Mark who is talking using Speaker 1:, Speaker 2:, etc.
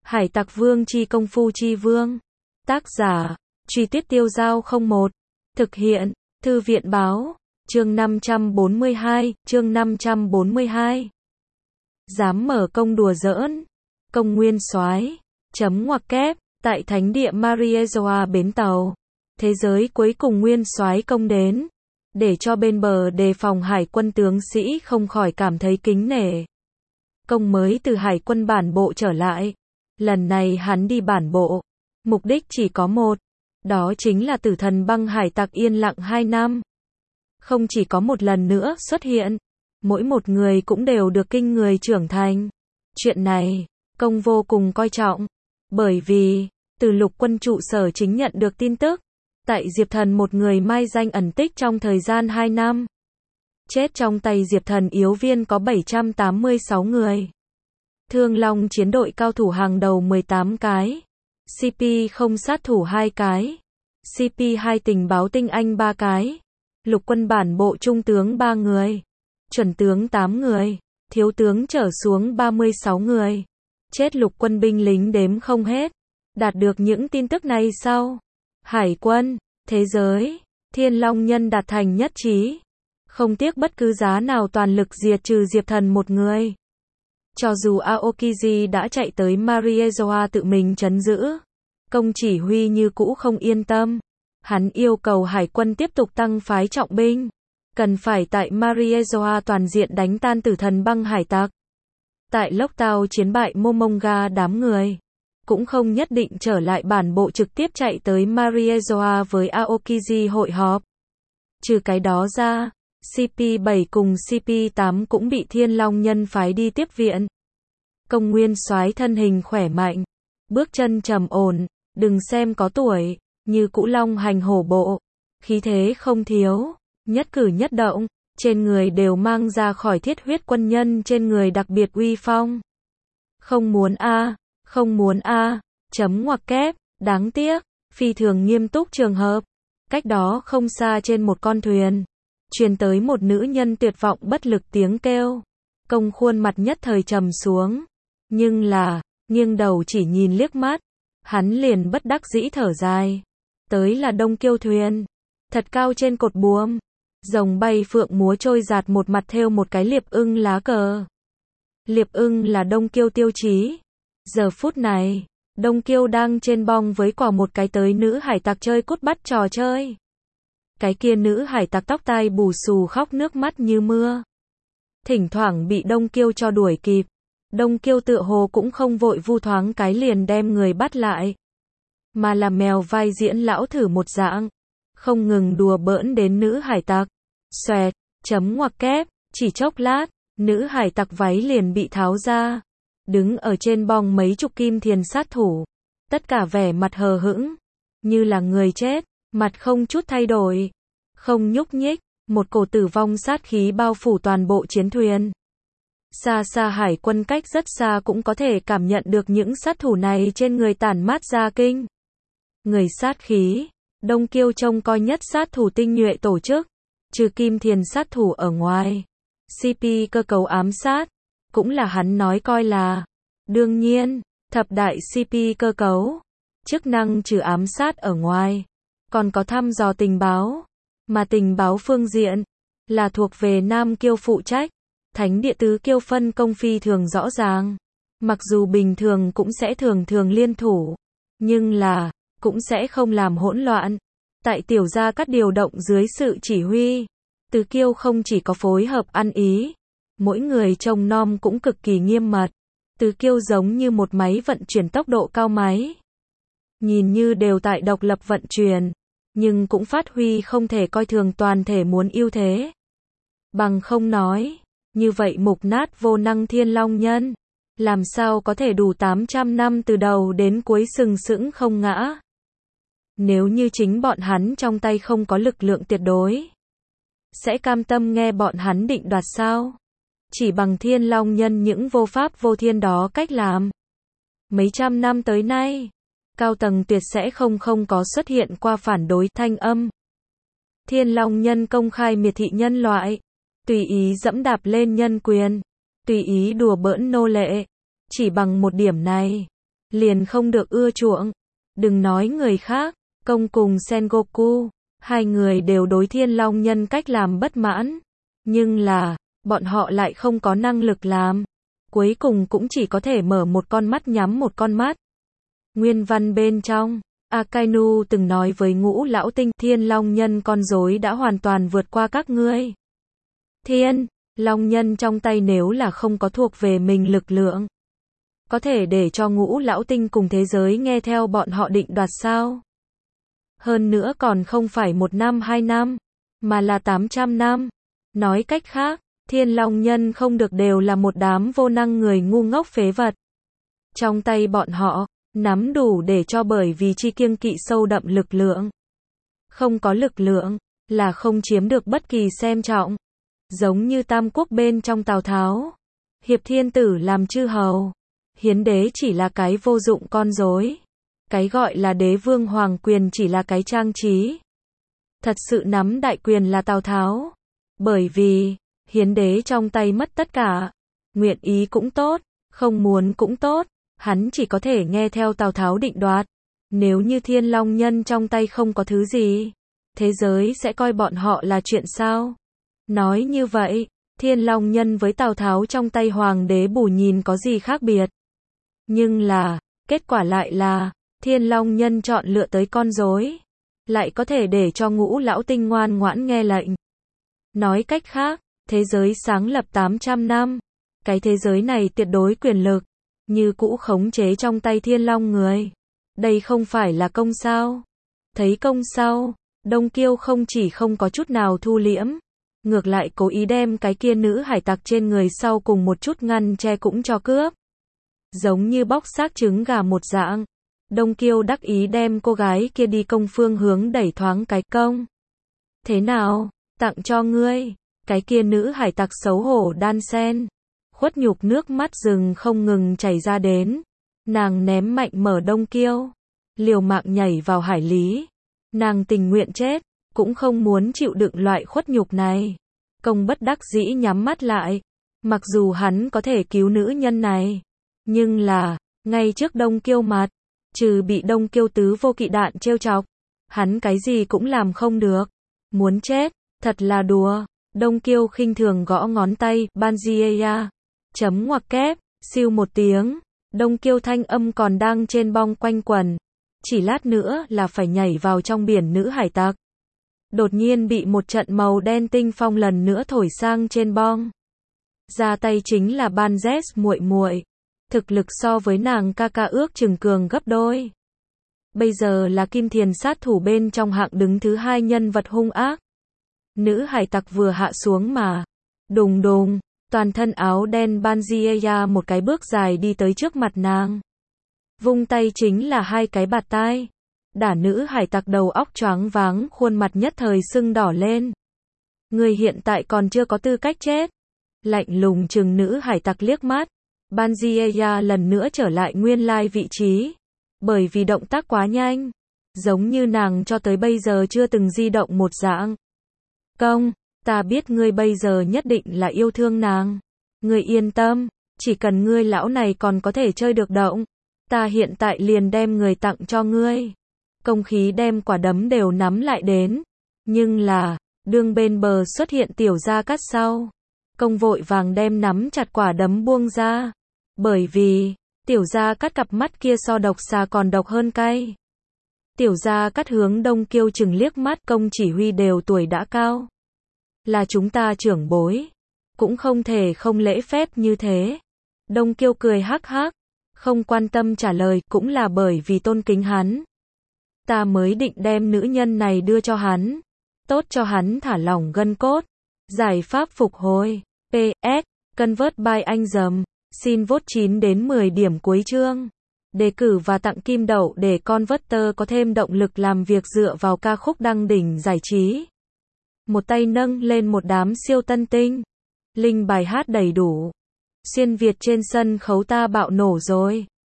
Speaker 1: Hải Tặc Vương chi công phu chi vương. Tác giả, Truy Tuyết Tiêu Dao 01. Thực hiện, Thư viện báo, chương 542, chương 542. Dám mở công đùa giỡn. Công nguyên soái, chấm ngoặc kép, tại thánh địa Mariejoa bến tàu. Thế giới cuối cùng nguyên soái công đến, để cho bên bờ đề phòng hải quân tướng sĩ không khỏi cảm thấy kính nể. Công mới từ hải quân bản bộ trở lại. Lần này hắn đi bản bộ, mục đích chỉ có một, đó chính là tử thần băng hải tặc yên lặng 2 năm. Không chỉ có một lần nữa xuất hiện, mỗi một người cũng đều được kinh người trưởng thành. Chuyện này, công vô cùng coi trọng, bởi vì, từ lục quân trụ sở chính nhận được tin tức, tại Diệp Thần một người mai danh ẩn tích trong thời gian 2 năm. Chết trong tay Diệp Thần yếu viên có 786 người. Thương Long chiến đội cao thủ hàng đầu 18 cái. CP không sát thủ 2 cái. CP2 tình báo tinh anh 3 cái. Lục quân bản bộ trung tướng 3 người. Chuẩn tướng 8 người. Thiếu tướng trở xuống 36 người. Chết lục quân binh lính đếm không hết. Đạt được những tin tức này sau, hải quân, thế giới, Thiên Long nhân đạt thành nhất trí. Không tiếc bất cứ giá nào toàn lực diệt trừ Diệp Thần một người. Cho dù Aokiji đã chạy tới Mariejoa tự mình trấn giữ, công chỉ huy như cũ không yên tâm. Hắn yêu cầu hải quân tiếp tục tăng phái trọng binh, cần phải tại Mariejoa toàn diện đánh tan tử thần băng hải tặc. Tại Lốc Tao chiến bại Momonga đám người, cũng không nhất định trở lại bản bộ trực tiếp chạy tới Mariejoa với Aokiji hội họp. Trừ cái đó ra, CP7 cùng CP8 cũng bị Thiên Long nhân phái đi tiếp viện. Công nguyên soái thân hình khỏe mạnh, bước chân trầm ổn, đừng xem có tuổi, như cũ long hành hổ bộ, khí thế không thiếu, nhất cử nhất động, trên người đều mang ra khỏi thiết huyết quân nhân trên người đặc biệt uy phong. Không muốn không muốn chấm ngoặc kép, đáng tiếc, phi thường nghiêm túc trường hợp. Cách đó không xa trên một con thuyền, truyền tới một nữ nhân tuyệt vọng bất lực tiếng kêu. Công khuôn mặt nhất thời trầm xuống, nhưng là, nghiêng đầu chỉ nhìn liếc mắt, hắn liền bất đắc dĩ thở dài. Tới là Đông Kiêu thuyền, thật cao trên cột buồm, rồng bay phượng múa trôi giạt một mặt thêu một cái liệp ưng lá cờ. Liệp ưng là Đông Kiêu tiêu chí. Giờ phút này, Đông Kiêu đang trên bong với quả một cái tới nữ hải tặc chơi cút bắt trò chơi. Cái kia nữ hải tặc tóc tai bù xù khóc nước mắt như mưa. Thỉnh thoảng bị Đông Kiêu cho đuổi kịp. Đông Kiêu tựa hồ cũng không vội vu thoáng cái liền đem người bắt lại, mà là mèo vai diễn lão thử một dạng, không ngừng đùa bỡn đến nữ hải tặc. Xoẹt, chấm ngoặc kép, chỉ chốc lát, nữ hải tặc váy liền bị tháo ra. Đứng ở trên bong mấy chục kim thiền sát thủ, tất cả vẻ mặt hờ hững, như là người chết, mặt không chút thay đổi, không nhúc nhích, một cổ tử vong sát khí bao phủ toàn bộ chiến thuyền. Xa xa hải quân cách rất xa cũng có thể cảm nhận được những sát thủ này trên người tản mát ra kinh người sát khí. Đông Kiêu trông coi nhất sát thủ tinh nhuệ tổ chức, trừ kim thiền sát thủ ở ngoài. CP cơ cấu ám sát, cũng là hắn nói coi là. Đương nhiên, thập đại CP cơ cấu, chức năng trừ ám sát ở ngoài, còn có thăm dò tình báo, mà tình báo phương diện, là thuộc về Nam Kiêu phụ trách. Thánh địa tứ kiêu phân công phi thường rõ ràng, mặc dù bình thường cũng sẽ thường thường liên thủ, nhưng là, cũng sẽ không làm hỗn loạn. Tại tiểu gia các điều động dưới sự chỉ huy, tứ kiêu không chỉ có phối hợp ăn ý, mỗi người trông nom cũng cực kỳ nghiêm mật. Tứ kiêu giống như một máy vận chuyển tốc độ cao máy. Nhìn như đều tại độc lập vận chuyển, nhưng cũng phát huy không thể coi thường toàn thể muốn ưu thế. Bằng không nói, như vậy mục nát vô năng Thiên Long nhân, làm sao có thể đủ 800 năm từ đầu đến cuối sừng sững không ngã. Nếu như chính bọn hắn trong tay không có lực lượng tuyệt đối, sẽ cam tâm nghe bọn hắn định đoạt sao? Chỉ bằng Thiên Long nhân những vô pháp vô thiên đó cách làm. Mấy trăm năm tới nay, cao tầng tuyệt sẽ không có xuất hiện qua phản đối thanh âm. Thiên Long nhân công khai miệt thị nhân loại, tùy ý dẫm đạp lên nhân quyền, tùy ý đùa bỡn nô lệ. Chỉ bằng một điểm này, liền không được ưa chuộng. Đừng nói người khác, Công cùng Sengoku, hai người đều đối Thiên Long Nhân cách làm bất mãn. Nhưng là, bọn họ lại không có năng lực làm. Cuối cùng cũng chỉ có thể mở một con mắt nhắm một con mắt. Nguyên văn bên trong, Akainu từng nói với Ngũ Lão Tinh, Thiên Long Nhân con rối đã hoàn toàn vượt qua các ngươi. Thiên Long Nhân trong tay nếu là không có thuộc về mình lực lượng, có thể để cho Ngũ Lão Tinh cùng thế giới nghe theo bọn họ định đoạt sao? Hơn nữa còn không phải 1 năm 2 năm, mà là 800 năm. Nói cách khác, Thiên Long Nhân không được đều là một đám vô năng người ngu ngốc phế vật. Trong tay bọn họ, nắm đủ để cho bởi vì chi kiêng kỵ sâu đậm lực lượng. Không có lực lượng, là không chiếm được bất kỳ xem trọng. Giống như Tam Quốc bên trong Tào Tháo. Hiệp Thiên Tử làm chư hầu. Hiến đế chỉ là cái vô dụng con rối. Cái gọi là đế vương hoàng quyền chỉ là cái trang trí. Thật sự nắm đại quyền là Tào Tháo. Bởi vì, hiến đế trong tay mất tất cả. Nguyện ý cũng tốt, không muốn cũng tốt. Hắn chỉ có thể nghe theo Tào Tháo định đoạt. Nếu như Thiên Long Nhân trong tay không có thứ gì, thế giới sẽ coi bọn họ là chuyện sao? Nói như vậy, Thiên Long Nhân với Tào Tháo trong tay hoàng đế bù nhìn có gì khác biệt. Nhưng là, kết quả lại là, Thiên Long Nhân chọn lựa tới con rối, lại có thể để cho Ngũ Lão Tinh ngoan ngoãn nghe lệnh. Nói cách khác, thế giới sáng lập 800 năm, cái thế giới này tuyệt đối quyền lực, như cũ khống chế trong tay Thiên Long người. Đây không phải là công sao? Thấy công sau, Đông Kiêu không chỉ không có chút nào thu liễm, ngược lại cố ý đem cái kia nữ hải tặc trên người sau cùng một chút ngăn che cũng cho cướp. Giống như bóc xác trứng gà một dạng. Đông Kiêu đắc ý đem cô gái kia đi công phương hướng đẩy thoáng cái công. Thế nào? Tặng cho ngươi. Cái kia nữ hải tặc xấu hổ đan sen. Khuất nhục nước mắt rừng không ngừng chảy ra đến. Nàng ném mạnh mở Đông Kiêu. Liều mạng nhảy vào hải lý. Nàng tình nguyện chết, cũng không muốn chịu đựng loại khuất nhục này. Công bất đắc dĩ nhắm mắt lại. Mặc dù hắn có thể cứu nữ nhân này. Nhưng là, ngay trước Đông Kiêu mặt, trừ bị Đông Kiêu tứ vô kỵ đạn trêu chọc, hắn cái gì cũng làm không được. Muốn chết, thật là đùa. Đông Kiêu khinh thường gõ ngón tay, Banzieya. Chấm ngoặc kép, siêu một tiếng. Đông Kiêu thanh âm còn đang trên bong quanh quần. Chỉ lát nữa là phải nhảy vào trong biển nữ hải tặc. Đột nhiên bị một trận màu đen tinh phong lần nữa thổi sang trên bong. Ra tay chính là Banzes muội muội. Thực lực so với nàng ca ca ước chừng cường gấp đôi. Bây giờ là Kim Thiền sát thủ bên trong hạng đứng thứ 2 nhân vật hung ác. Nữ hải tặc vừa hạ xuống mà. Đùng đùng, toàn thân áo đen Banzieya một cái bước dài đi tới trước mặt nàng. Vung tay chính là 2 cái bạt tai. Đả nữ hải tặc đầu óc choáng váng, khuôn mặt nhất thời sưng đỏ lên. Người hiện tại còn chưa có tư cách chết. Lạnh lùng trừng nữ hải tặc liếc mắt. Banzieya lần nữa trở lại nguyên lai vị trí. Bởi vì động tác quá nhanh. Giống như nàng cho tới bây giờ chưa từng di động một dạng. Công, ta biết ngươi bây giờ nhất định là yêu thương nàng. Ngươi yên tâm, chỉ cần ngươi lão này còn có thể chơi được động. Ta hiện tại liền đem người tặng cho ngươi. Công khí đem quả đấm đều nắm lại đến. Nhưng là, đương bên bờ xuất hiện Tiểu Gia Cát sau. Công vội vàng đem nắm chặt quả đấm buông ra. Bởi vì, Tiểu Gia Cát cặp mắt kia so độc xà còn độc hơn cay. Tiểu Gia Cát hướng Đông Kiêu chừng liếc mắt, công chỉ huy đều tuổi đã cao. Là chúng ta trưởng bối. Cũng không thể không lễ phép như thế. Đông Kiêu cười hắc hắc. Không quan tâm trả lời, cũng là bởi vì tôn kính hắn. Ta mới định đem nữ nhân này đưa cho hắn. Tốt cho hắn thả lỏng gân cốt. Giải pháp phục hồi. PS, convert by anh dầm. Xin vote 9 đến 10 điểm cuối chương. Đề cử và tặng kim đậu để Converter có thêm động lực làm việc dựa vào ca khúc đăng đỉnh giải trí. Một tay nâng lên một đám siêu tân tinh. Link bài hát đầy đủ. Xuyên Việt trên sân khấu ta bạo nổ rồi.